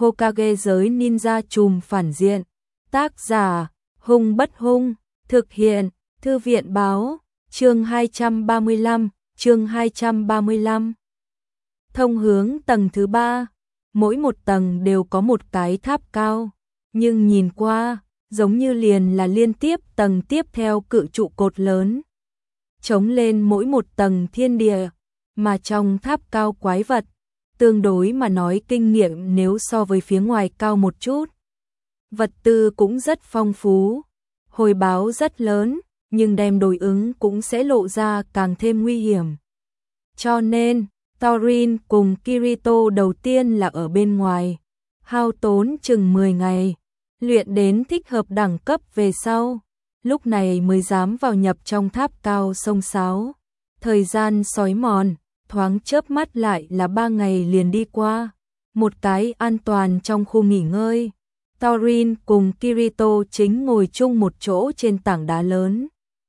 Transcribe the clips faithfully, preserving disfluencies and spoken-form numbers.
Hokage giới ninja trùm phản diện. Tác giả, Hung Bất Hung, thực hiện, Thư viện báo, chương hai trăm ba mươi lăm, chương hai trăm ba mươi lăm. Thông hướng tầng thứ ba, mỗi một tầng đều có một cái tháp cao, nhưng nhìn qua, giống như liền là liên tiếp tầng tiếp theo cự trụ cột lớn. Chống lên mỗi một tầng thiên địa, mà trong tháp cao quái vật, tương đối mà nói kinh nghiệm nếu so với phía ngoài cao một chút. Vật tư cũng rất phong phú, hồi báo rất lớn, nhưng đem đối ứng cũng sẽ lộ ra càng thêm nguy hiểm. Cho nên, Thorin cùng Kirito đầu tiên là ở bên ngoài, hao tốn chừng mười ngày, luyện đến thích hợp đẳng cấp về sau, lúc này mới dám vào nhập trong tháp cao sông Sáo. Thời gian sói mòn, thoáng chớp mắt lại là ba ngày liền đi qua, một cái an toàn trong khu nghỉ ngơi. Thorin cùng Kirito chính ngồi chung một chỗ trên tảng đá lớn.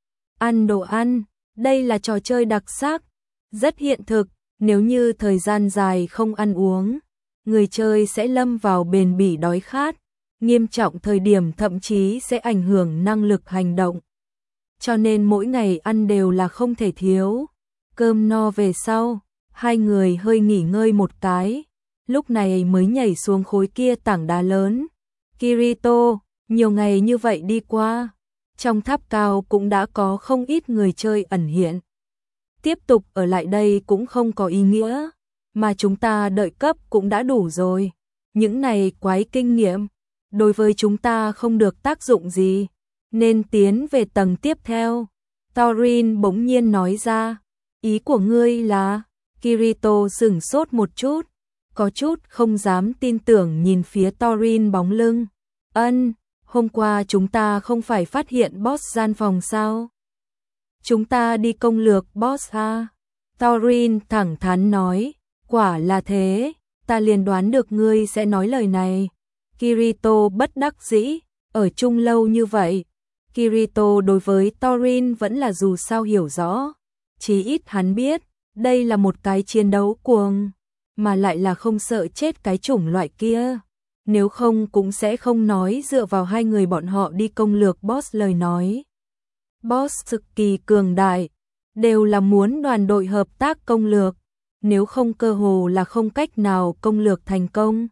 Ăn đồ ăn, đây là trò chơi đặc sắc, rất hiện thực, nếu như thời gian dài không ăn uống, người chơi sẽ lâm vào bền bỉ đói khát, nghiêm trọng thời điểm thậm chí sẽ ảnh hưởng năng lực hành động. Cho nên mỗi ngày ăn đều là không thể thiếu. Cơm no về sau, hai người hơi nghỉ ngơi một cái, lúc này mới nhảy xuống khối kia tảng đá lớn. Kirito, nhiều ngày như vậy đi qua, trong tháp cao cũng đã có không ít người chơi ẩn hiện. Tiếp tục ở lại đây cũng không có ý nghĩa, mà chúng ta đợi cấp cũng đã đủ rồi. Những này quái kinh nghiệm, đối với chúng ta không được tác dụng gì, nên tiến về tầng tiếp theo. Thorin bỗng nhiên nói ra, ý của ngươi là? Kirito sửng sốt một chút, có chút không dám tin tưởng nhìn phía Thorin bóng lưng. Ân, hôm qua chúng ta không phải phát hiện boss gian phòng sao? Chúng ta đi công lược boss ha? Thorin thẳng thắn nói, quả là thế, ta liền đoán được ngươi sẽ nói lời này. Kirito bất đắc dĩ, ở chung lâu như vậy, Kirito đối với Thorin vẫn là dù sao hiểu rõ, chí ít hắn biết, đây là một cái chiến đấu cuồng, mà lại là không sợ chết cái chủng loại kia. Nếu không cũng sẽ không nói dựa vào hai người bọn họ đi công lược boss lời nói. Boss cực kỳ cường đại, đều là muốn đoàn đội hợp tác công lược, nếu không cơ hồ là không cách nào công lược thành công.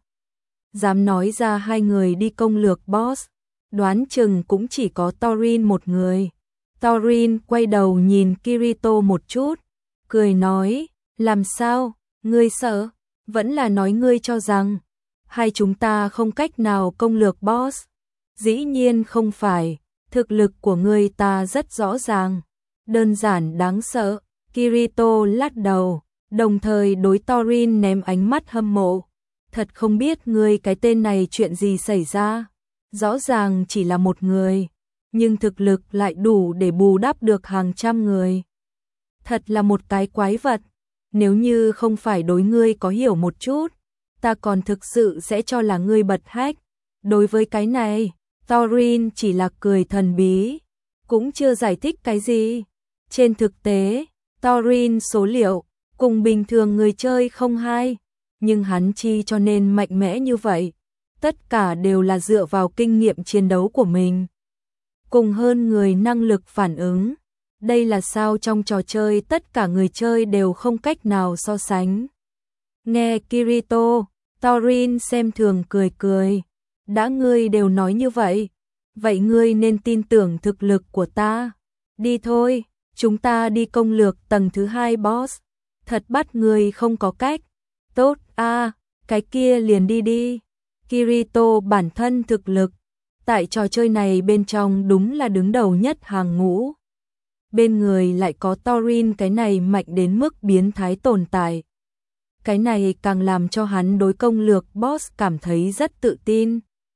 Dám nói ra hai người đi công lược boss, đoán chừng cũng chỉ có Thorin một người. Thorin quay đầu nhìn Kirito một chút, cười nói, làm sao, ngươi sợ, vẫn là nói ngươi cho rằng hai chúng ta không cách nào công lược boss. Dĩ nhiên không phải, thực lực của ngươi ta rất rõ ràng, đơn giản đáng sợ. Kirito lắc đầu, đồng thời đối Thorin ném ánh mắt hâm mộ. Thật không biết ngươi cái tên này chuyện gì xảy ra, rõ ràng chỉ là một người, nhưng thực lực lại đủ để bù đắp được hàng trăm người. Thật là một cái quái vật, nếu như không phải đối ngươi có hiểu một chút, ta còn thực sự sẽ cho là ngươi bật hách. Đối với cái này, Thorin chỉ là cười thần bí, cũng chưa giải thích cái gì. Trên thực tế, Thorin số liệu cùng bình thường người chơi không hai, nhưng hắn chi cho nên mạnh mẽ như vậy, tất cả đều là dựa vào kinh nghiệm chiến đấu của mình, cùng hơn người năng lực phản ứng. Đây là sao trong trò chơi tất cả người chơi đều không cách nào so sánh. Nghe Kirito, Thorin xem thường cười cười, đã ngươi đều nói như vậy, vậy ngươi nên tin tưởng thực lực của ta. Đi thôi, chúng ta đi công lược tầng thứ hai boss, thật bắt ngươi không có cách. Tốt a, à, cái kia liền đi đi. Kirito bản thân thực lực, tại trò chơi này bên trong đúng là đứng đầu nhất hàng ngũ. Bên người lại có Thorin cái này mạnh đến mức biến thái tồn tại. Cái này càng làm cho hắn đối công lược boss cảm thấy rất tự tin.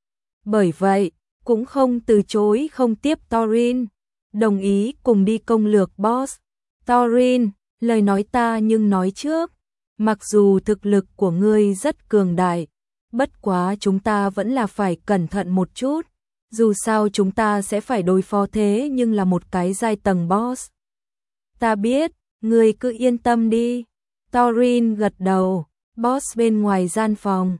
Bởi vậy, cũng không từ chối không tiếp Thorin, đồng ý cùng đi công lược boss. Thorin, lời nói ta nhưng nói trước, mặc dù thực lực của ngươi rất cường đại, bất quá chúng ta vẫn là phải cẩn thận một chút, dù sao chúng ta sẽ phải đối phó thế nhưng là một cái giai tầng boss. Ta biết, ngươi cứ yên tâm đi. Thorin gật đầu, boss bên ngoài gian phòng,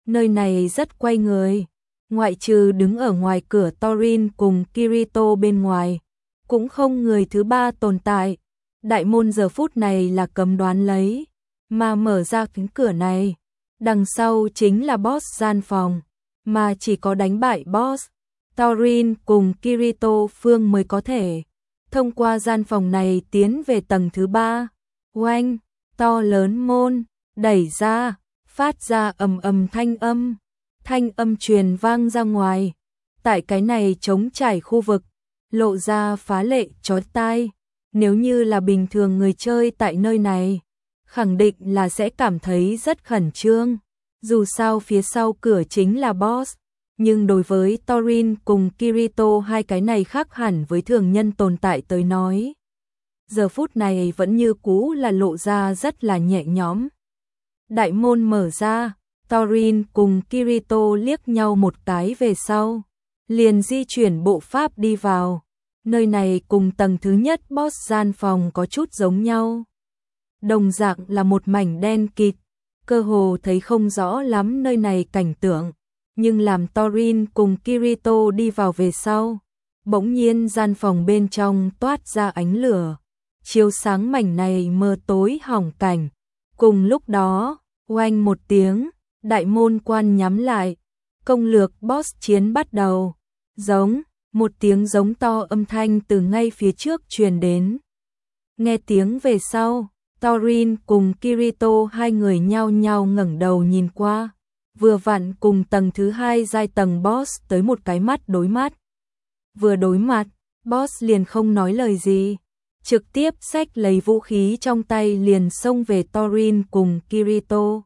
Nơi này rất quay người, ngoại trừ đứng ở ngoài cửa Thorin cùng Kirito bên ngoài, cũng không người thứ ba tồn tại. Đại môn giờ phút này là cấm đoán lấy, mà mở ra cánh cửa này, đằng sau chính là boss gian phòng, mà chỉ có đánh bại boss, Thorin cùng Kirito Phương mới có thể thông qua gian phòng này tiến về tầng thứ ba. Oanh, to lớn môn đẩy ra, phát ra ầm ầm thanh âm, thanh âm truyền vang ra ngoài. Tại cái này trống trải khu vực, lộ ra phá lệ chói tai. Nếu như là bình thường người chơi tại nơi này, khẳng định là sẽ cảm thấy rất khẩn trương. Dù sao phía sau cửa chính là boss, nhưng đối với Thorin cùng Kirito hai cái này khác hẳn với thường nhân tồn tại tới nói. Giờ phút này vẫn như cũ là lộ ra rất là nhẹ nhõm. Đại môn mở ra, Thorin cùng Kirito liếc nhau một cái về sau, liền di chuyển bộ pháp đi vào. Nơi này cùng tầng thứ nhất boss gian phòng có chút giống nhau. Đồng dạng là một mảnh đen kịt, cơ hồ thấy không rõ lắm nơi này cảnh tượng, nhưng làm Thorin cùng Kirito đi vào về sau, bỗng nhiên gian phòng bên trong toát ra ánh lửa, chiếu sáng mảnh này mờ tối hỏng cảnh. Cùng lúc đó, oanh một tiếng, đại môn quan nhắm lại, công lược boss chiến bắt đầu. Giống, một tiếng giống to âm thanh từ ngay phía trước truyền đến. Nghe tiếng về sau, Thorin cùng Kirito hai người nhao nhao ngẩng đầu nhìn qua, vừa vặn cùng tầng thứ hai giai tầng boss tới một cái mắt đối mắt. Vừa đối mặt, boss liền không nói lời gì, trực tiếp xách lấy vũ khí trong tay liền xông về Thorin cùng Kirito.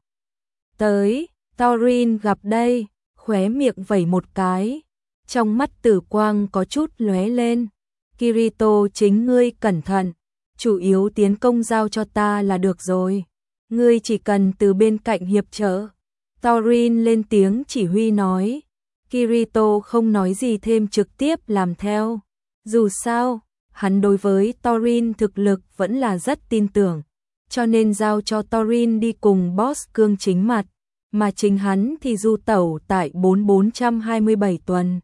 Tới, Thorin gặp đây, khóe miệng vẩy một cái, trong mắt tử quang có chút lóe lên. Kirito, chính ngươi cẩn thận, chủ yếu tiến công giao cho ta là được rồi, ngươi chỉ cần từ bên cạnh hiệp trợ. Thorin lên tiếng chỉ huy nói. Kirito không nói gì thêm, trực tiếp làm theo. Dù sao, hắn đối với Thorin thực lực vẫn là rất tin tưởng, cho nên giao cho Thorin đi cùng boss cương chính mặt, mà chính hắn thì du tẩu tại bốn bốn trăm hai mươi bảy tuần,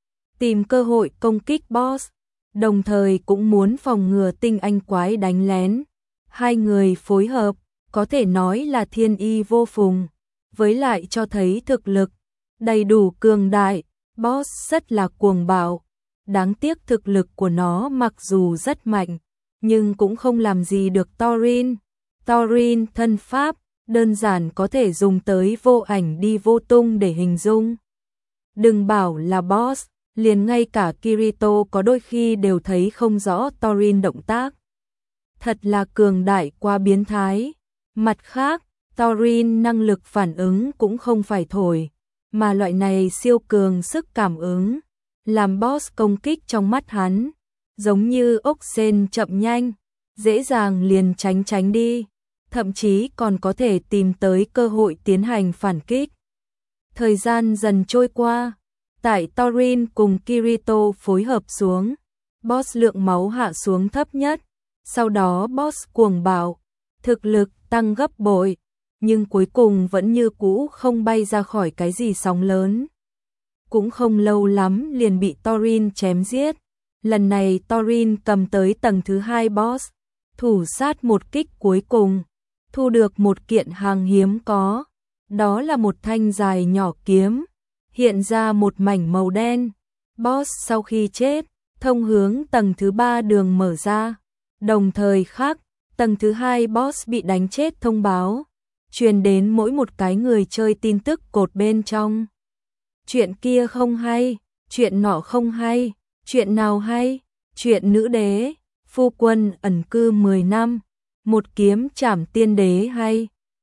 tìm cơ hội công kích boss, đồng thời cũng muốn phòng ngừa tinh anh quái đánh lén. Hai người phối hợp, có thể nói là thiên y vô phùng, với lại cho thấy thực lực đầy đủ cường đại. Boss rất là cuồng bạo, đáng tiếc thực lực của nó mặc dù rất mạnh, nhưng cũng không làm gì được Thorin. Thorin thân pháp, đơn giản có thể dùng tới vô ảnh đi vô tung để hình dung. Đừng bảo là boss, liền ngay cả Kirito có đôi khi đều thấy không rõ Thorin động tác. Thật là cường đại quá biến thái. Mặt khác, Thorin năng lực phản ứng cũng không phải thổi, mà loại này siêu cường sức cảm ứng, làm boss công kích trong mắt hắn, giống như ốc sên chậm nhanh, dễ dàng liền tránh tránh đi, thậm chí còn có thể tìm tới cơ hội tiến hành phản kích. Thời gian dần trôi qua, tại Thorin cùng Kirito phối hợp xuống, boss lượng máu hạ xuống thấp nhất, sau đó boss cuồng bạo, thực lực tăng gấp bội, nhưng cuối cùng vẫn như cũ không bay ra khỏi cái gì sóng lớn. Cũng không lâu lắm liền bị Thorin chém giết. Lần này Thorin cầm tới tầng thứ hai boss, thủ sát một kích cuối cùng, thu được một kiện hàng hiếm có, đó là một thanh dài nhỏ kiếm, hiện ra một mảnh màu đen. Boss sau khi chết, thông hướng tầng thứ ba đường mở ra, đồng thời khác, tầng thứ hai boss bị đánh chết thông báo, truyền đến mỗi một cái người chơi tin tức cột bên trong. Chuyện kia không hay, chuyện nọ không hay, chuyện nào hay, chuyện nữ đế, phu quân ẩn cư mười năm, một kiếm trảm tiên đế hay.